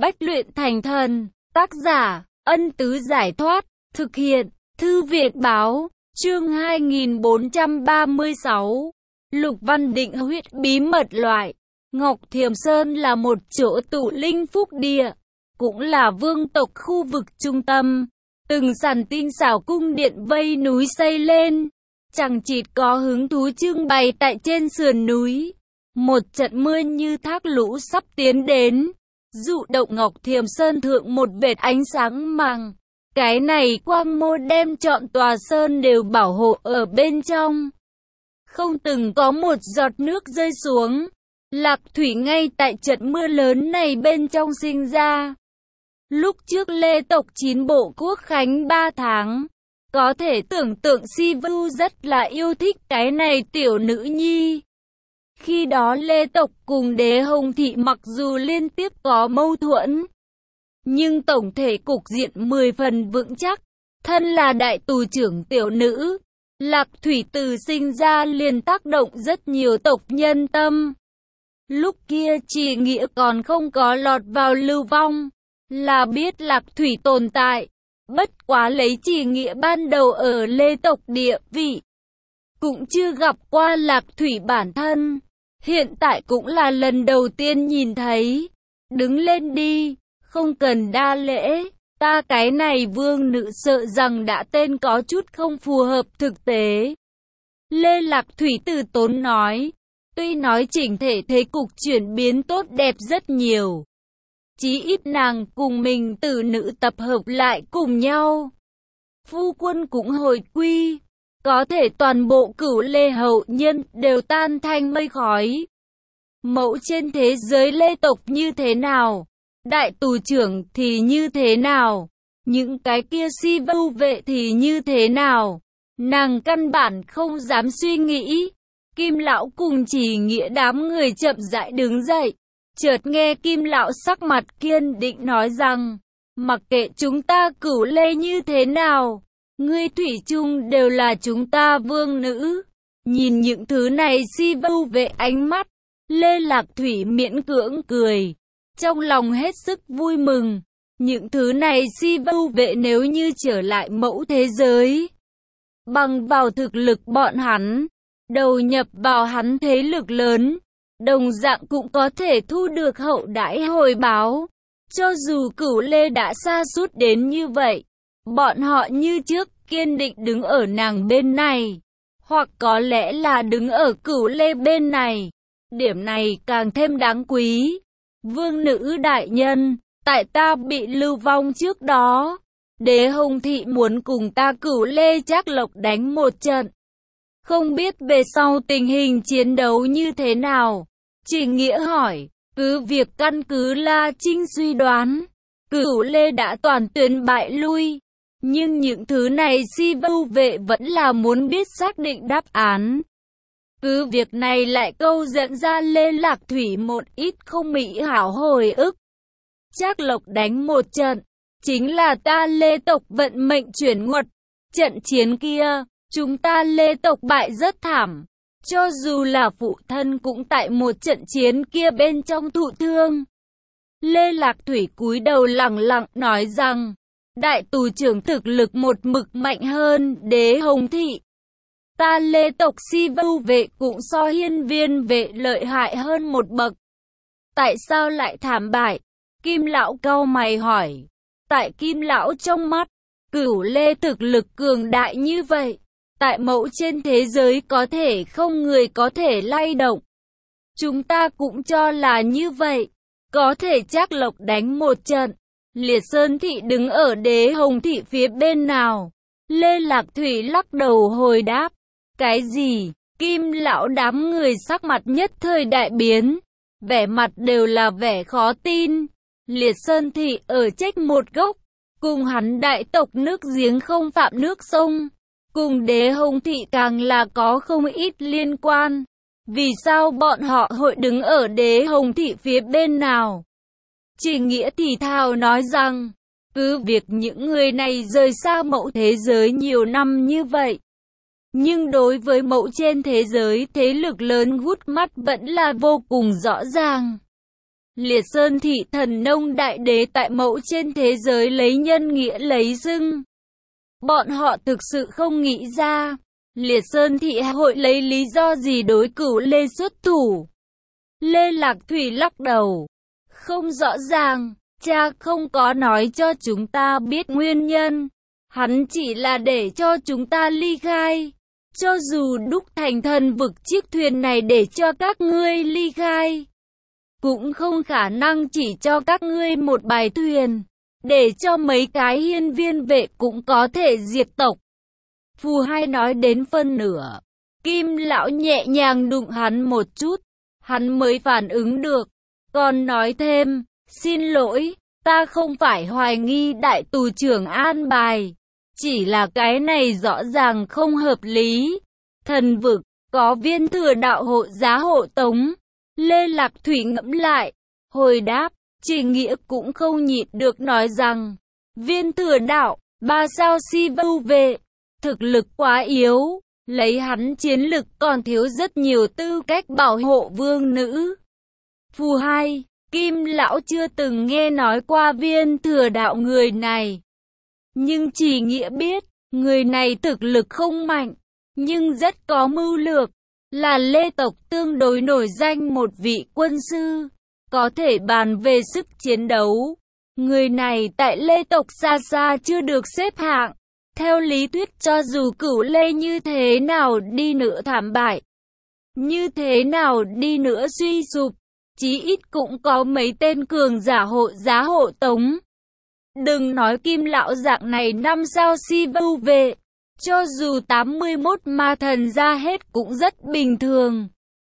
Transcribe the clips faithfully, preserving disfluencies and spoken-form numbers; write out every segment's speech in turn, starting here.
Bách luyện thành thần, tác giả, Ân Tứ Giải Thoát, thực hiện, Thư viện Báo, chương hai nghìn bốn trăm ba mươi sáu, Lục Văn Định huyết bí mật loại. Ngọc Thiềm Sơn là một chỗ tụ linh phúc địa, cũng là vương tộc khu vực trung tâm. Từng sàn tinh xảo cung điện vây núi xây lên, chẳng chịt có hứng thú trưng bày tại trên sườn núi. Một trận mưa như thác lũ sắp tiến đến, dụ động Ngọc Thiềm Sơn thượng một vệt ánh sáng màng. Cái này quang mô đem trọn tòa sơn đều bảo hộ ở bên trong. Không từng có một giọt nước rơi xuống. Lạc thủy ngay tại trận mưa lớn này bên trong sinh ra. Lúc trước Lê tộc chín bộ quốc khánh ba tháng, có thể tưởng tượng Si Vu rất là yêu thích cái này tiểu nữ nhi. Khi đó Lê tộc cùng Đế Hồng Thị mặc dù liên tiếp có mâu thuẫn, nhưng tổng thể cục diện mười phần vững chắc. Thân là đại tù trưởng tiểu nữ, Lạc Thủy từ sinh ra liền tác động rất nhiều tộc nhân tâm. Lúc kia Chỉ Nghĩa còn không có lọt vào lưu vong, là biết Lạc Thủy tồn tại. Bất quá lấy Chỉ Nghĩa ban đầu ở Lê tộc địa vị, cũng chưa gặp qua Lạc Thủy bản thân. Hiện tại cũng là lần đầu tiên nhìn thấy. Đứng lên đi, không cần đa lễ. Ta cái này vương nữ sợ rằng đã tên có chút không phù hợp thực tế. Lê Lạc Thủy từ tốn nói. Tuy nói chỉnh thể thế cục chuyển biến tốt đẹp rất nhiều, chí ít nàng cùng mình tử nữ tập hợp lại cùng nhau, phu quân cũng hồi quy, có thể toàn bộ Cửu Lê hậu nhân đều tan thành mây khói. Mẫu trên thế giới Lê tộc như thế nào, đại tù trưởng thì như thế nào, những cái kia Si Vu vệ thì như thế nào, nàng căn bản không dám suy nghĩ. Kim lão cùng Chỉ Nghĩa đám người chậm rãi đứng dậy, chợt nghe Kim lão sắc mặt kiên định nói rằng, mặc kệ chúng ta Cửu Lê như thế nào, ngươi thủy chung đều là chúng ta vương nữ. Nhìn những thứ này Si Vu vệ ánh mắt, Lê Lạc Thủy miễn cưỡng cười, trong lòng hết sức vui mừng. Những thứ này Si Vu vệ nếu như trở lại mẫu thế giới, bằng vào thực lực bọn hắn, đầu nhập vào hắn thế lực lớn, đồng dạng cũng có thể thu được hậu đãi hồi báo. Cho dù Cửu Lê đã sa sút đến như vậy, bọn họ như trước kiên định đứng ở nàng bên này, hoặc có lẽ là đứng ở Cửu Lê bên này. Điểm này càng thêm đáng quý. Vương nữ đại nhân, tại ta bị lưu vong trước đó, Đế Hồng Thị muốn cùng ta Cửu Lê Trác Lộc đánh một trận. Không biết về sau tình hình chiến đấu như thế nào? Chỉ Nghĩa hỏi. Cứ việc căn cứ La Trinh suy đoán, Cửu Lê đã toàn tuyến bại lui, nhưng những thứ này Si Vu vệ vẫn là muốn biết xác định đáp án. Cứ việc này lại câu dẫn ra Lê Lạc Thủy một ít không mỹ hảo hồi ức. Trác Lộc đánh một trận, chính là ta Lê tộc vận mệnh chuyển nguột. Trận chiến kia, chúng ta Lê tộc bại rất thảm, cho dù là phụ thân cũng tại một trận chiến kia bên trong thụ thương. Lê Lạc Thủy cúi đầu lặng lặng nói rằng, đại tù trưởng thực lực một mực mạnh hơn Đế Hồng Thị. Ta Lê tộc Si Vu vệ cũng so Hiên Viên vệ lợi hại hơn một bậc. Tại sao lại thảm bại? Kim lão cau mày hỏi. Tại Kim lão trong mắt, Cửu Lê thực lực cường đại như vậy, tại mẫu trên thế giới có thể không người có thể lay động. Chúng ta cũng cho là như vậy. Có thể Trác Lộc đánh một trận, Liệt Sơn Thị đứng ở Đế Hồng Thị phía bên nào? Lê Lạc Thủy lắc đầu hồi đáp. Cái gì? Kim lão đám người sắc mặt nhất thời đại biến, vẻ mặt đều là vẻ khó tin. Liệt Sơn Thị ở trách một gốc, cùng hắn đại tộc nước giếng không phạm nước sông, cùng Đế Hồng Thị càng là có không ít liên quan. Vì sao bọn họ hội đứng ở Đế Hồng Thị phía bên nào? Chỉ Nghĩa thì thào nói rằng, cứ việc những người này rời xa mẫu thế giới nhiều năm như vậy, nhưng đối với mẫu trên thế giới thế lực lớn gút mắt vẫn là vô cùng rõ ràng. Liệt Sơn thị thần nông đại đế tại mẫu trên thế giới lấy nhân nghĩa lấy dưng. Bọn họ thực sự không nghĩ ra, Liệt Sơn thị hội lấy lý do gì đối Cửu Lê xuất thủ. Lê Lạc Thủy lắc đầu. Không rõ ràng, cha không có nói cho chúng ta biết nguyên nhân. Hắn chỉ là để cho chúng ta ly khai. Cho dù đúc thành thần vực chiếc thuyền này để cho các ngươi ly khai, cũng không khả năng chỉ cho các ngươi một bài thuyền, để cho mấy cái hiên viên vệ cũng có thể diệt tộc. Phù Hai nói đến phân nửa, Kim lão nhẹ nhàng đụng hắn một chút, hắn mới phản ứng được, còn nói thêm, xin lỗi, ta không phải hoài nghi đại tù trưởng an bài, chỉ là cái này rõ ràng không hợp lý. Thần vực, có viên thừa đạo hộ giá hộ tống. Lê Lạc Thủy ngẫm lại, hồi đáp, Chỉ Nghĩa cũng không nhịn được nói rằng, viên thừa đạo, ba sao si vưu vệ, thực lực quá yếu, lấy hắn chiến lực còn thiếu rất nhiều tư cách bảo hộ vương nữ. Phù Hai, Kim lão chưa từng nghe nói qua viên thừa đạo người này. Nhưng Chỉ Nghĩa biết, người này thực lực không mạnh, nhưng rất có mưu lược, là Lê tộc tương đối nổi danh một vị quân sư, có thể bàn về sức chiến đấu. Người này tại Lê tộc xa xa chưa được xếp hạng. Theo lý thuyết cho dù Cửu Lê như thế nào đi nữa thảm bại, như thế nào đi nữa suy sụp, chí ít cũng có mấy tên cường giả hộ giá hộ tống. Đừng nói Kim lão dạng này năm sao si vưu vệ, cho dù tám mươi mốt ma thần ra hết cũng rất bình thường.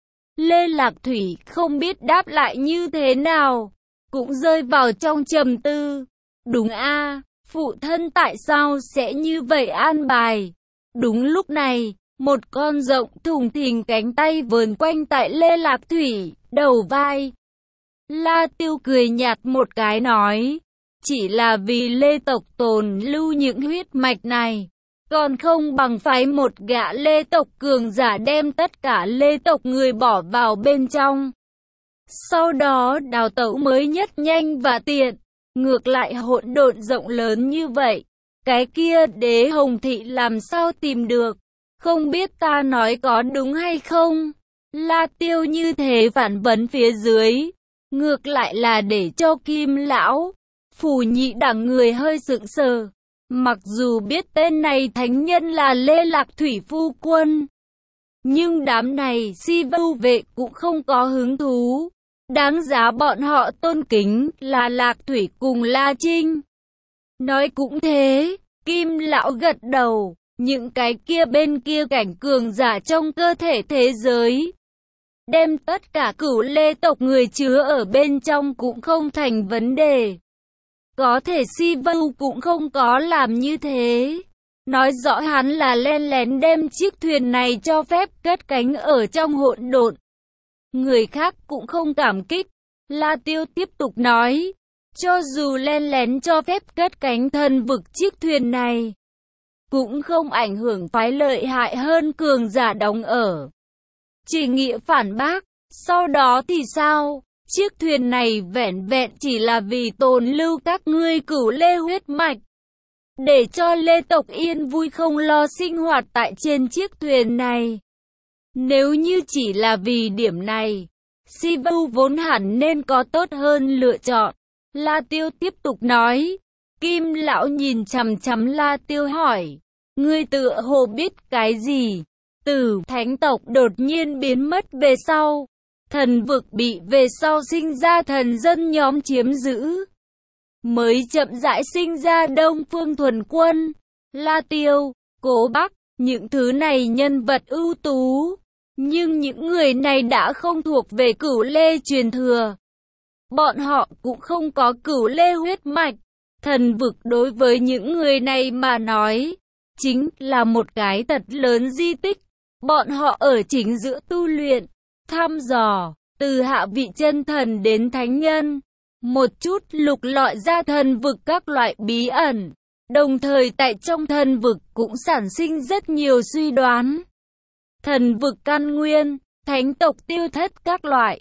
Lê Lạc Thủy không biết đáp lại như thế nào, cũng rơi vào trong trầm tư. Đúng a, phụ thân tại sao sẽ như vậy an bài? Đúng lúc này, một con rộng thùng thình cánh tay vờn quanh tại Lê Lạc Thủy, đầu vai. La Tiêu cười nhạt một cái nói, chỉ là vì Lê tộc tồn lưu những huyết mạch này, còn không bằng phái một gã Lê tộc cường giả đem tất cả Lê tộc người bỏ vào bên trong. Sau đó đào tẩu mới nhất nhanh và tiện. Ngược lại hỗn độn rộng lớn như vậy, cái kia Đế Hồng Thị làm sao tìm được? Không biết ta nói có đúng hay không? La Tiêu như thế phản vấn phía dưới, ngược lại là để cho Kim lão, Phù Nhị đẳng người hơi sững sờ. Mặc dù biết tên này thánh nhân là Lê Lạc Thủy phu quân, nhưng đám này si vưu vệ cũng không có hứng thú. Đáng giá bọn họ tôn kính là Lạc Thủy cùng La Trinh. Nói cũng thế, Kim lão gật đầu, những cái kia bên kia cảnh cường giả trong cơ thể thế giới, đem tất cả Cửu Lê tộc người chứa ở bên trong cũng không thành vấn đề. Có thể si vưu cũng không có làm như thế. Nói rõ hắn là len lén đem chiếc thuyền này cho phép cất cánh ở trong hỗn độn. Người khác cũng không cảm kích. La Tiêu tiếp tục nói, cho dù len lén cho phép cất cánh thần vực chiếc thuyền này, cũng không ảnh hưởng phái lợi hại hơn cường giả đóng ở. Chỉ Nghĩa phản bác, sau đó thì sao? Chiếc thuyền này vẻn vẹn chỉ là vì tồn lưu các ngươi Cửu Lê huyết mạch, để cho Lê tộc yên vui không lo sinh hoạt tại trên chiếc thuyền này. Nếu như chỉ là vì điểm này, si vưu vốn hẳn nên có tốt hơn lựa chọn. La Tiêu tiếp tục nói. Kim lão nhìn chằm chằm La Tiêu hỏi, ngươi tựa hồ biết cái gì? Từ thánh tộc đột nhiên biến mất về sau, thần vực bị về sau sinh ra thần dân nhóm chiếm giữ, mới chậm rãi sinh ra Đông Phương Thuần Quân, La Tiêu, Cố Bắc, những thứ này nhân vật ưu tú. Nhưng những người này đã không thuộc về Cửu Lê truyền thừa. Bọn họ cũng không có Cửu Lê huyết mạch. Thần vực đối với những người này mà nói, chính là một cái thật lớn di tích. Bọn họ ở chính giữa tu luyện, thăm dò, từ hạ vị chân thần đến thánh nhân. Một chút lục lọi ra thần vực các loại bí ẩn. Đồng thời tại trong thần vực cũng sản sinh rất nhiều suy đoán. Thần vực căn nguyên, thánh tộc tiêu thất các loại.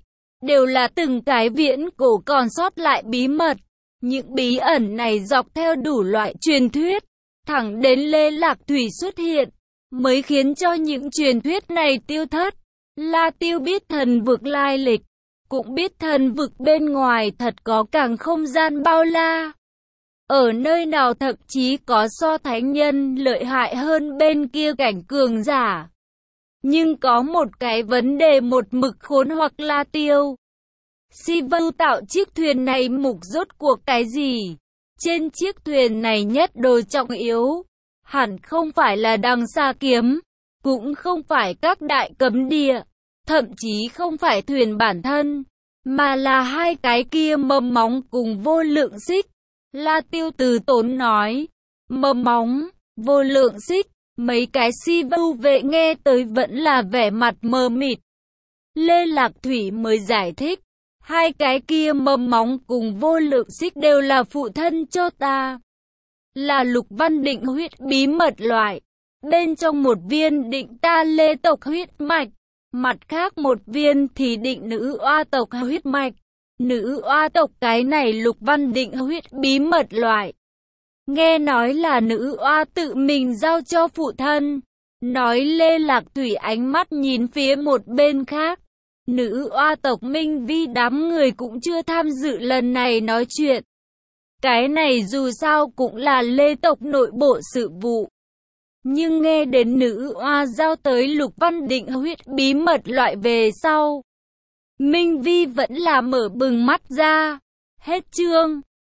đều là từng cái viễn cổ còn sót lại bí mật. Những bí ẩn này dọc theo đủ loại truyền thuyết, thẳng đến Lê Lạc Thủy xuất hiện, mới khiến cho những truyền thuyết này tiêu thất. La Tiêu biết thần vực lai lịch, cũng biết thần vực bên ngoài thật có càng không gian bao la. Ở nơi nào thậm chí có so thánh nhân lợi hại hơn bên kia cảnh cường giả. Nhưng có một cái vấn đề một mực khốn hoặc La Tiêu. Si Vưu tạo chiếc thuyền này mục rốt cuộc cái gì? Trên chiếc thuyền này nhất đồ trọng yếu, hẳn không phải là đằng xa kiếm, cũng không phải các đại cấm địa, thậm chí không phải thuyền bản thân, mà là hai cái kia mầm móng cùng vô lượng xích. La Tiêu từ tốn nói, mầm móng, vô lượng xích, mấy cái Si Vưu vệ nghe tới vẫn là vẻ mặt mờ mịt. Lê Lạc Thủy mới giải thích, hai cái kia mầm móng cùng vô lượng xích đều là phụ thân cho ta. Là Lục Văn Định huyết bí mật loại. Bên trong một viên định ta Lê tộc huyết mạch. Mặt khác một viên thì định nữ oa tộc huyết mạch. Nữ oa tộc cái này Lục Văn Định huyết bí mật loại. Nghe nói là nữ oa tự mình giao cho phụ thân. Nói Lê Lạc Thủy ánh mắt nhìn phía một bên khác. Nữ oa tộc Minh Vi đám người cũng chưa tham dự lần này nói chuyện. Cái này dù sao cũng là Lê tộc nội bộ sự vụ. Nhưng nghe đến nữ oa giao tới Lục Văn Định huyết bí mật loại về sau, Minh Vi vẫn là mở bừng mắt ra. Hết chương.